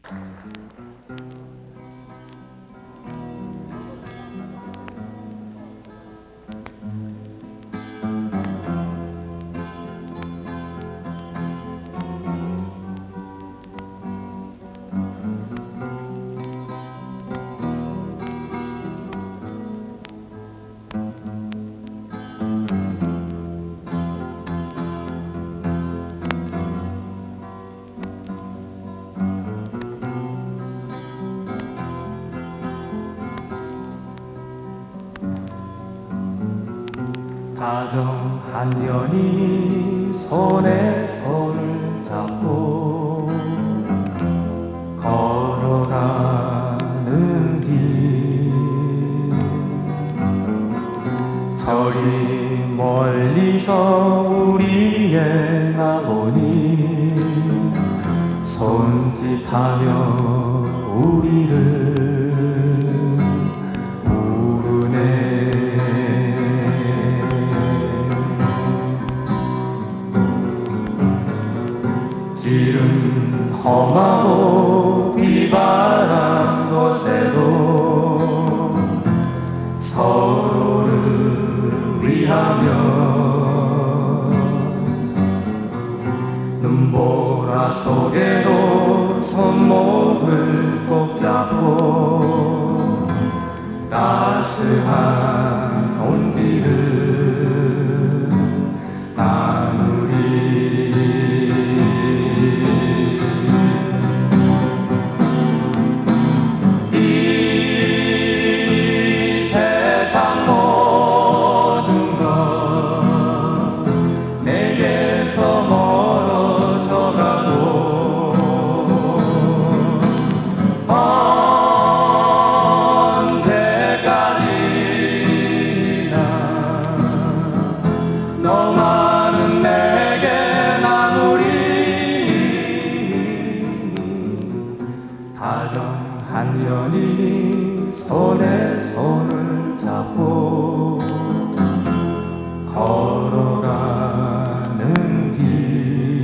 다정한 년이 손에 손을 잡고 걸어가는 길, 저기 멀리서 우리의 낙원이 손짓하며 우리를 길은 험하고 비바람 곳에도 서로를 위하며 눈보라 속에도 손목을 꼭 잡고 따스한 온기를 나누리. 세상 모든 것 내게서 멀어져 가도 언제까지나 너만은 내게 남으리. 다정한 연인이 손에 손을 잡고 걸어가는 길,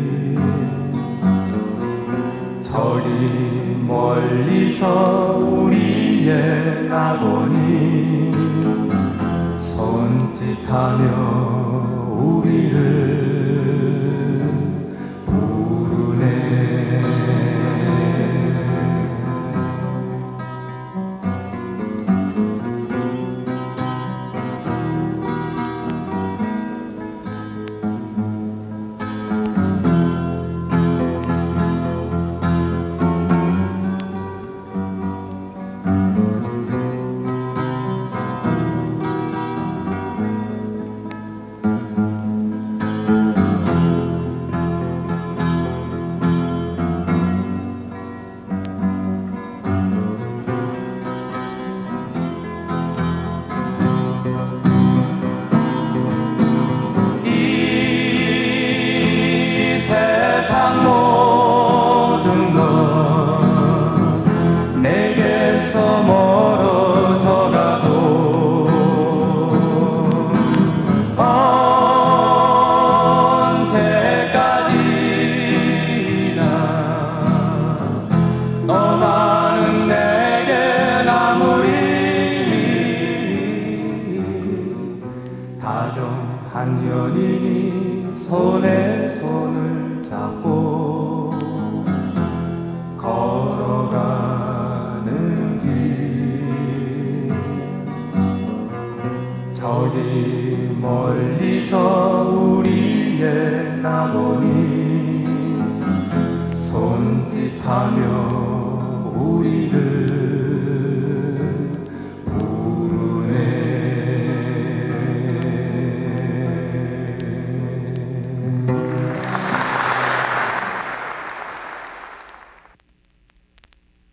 저기 멀리서 우리의 낙원이 손짓하며 우리를 세상 모든 것 내게서 멀어져 가도 언제까지나 너만은 내게 남으리. 다정한 연인이 손에 손을 잡고 걸어가는 길, 저기 멀리서 우리의 낙원이 손짓하며 우리를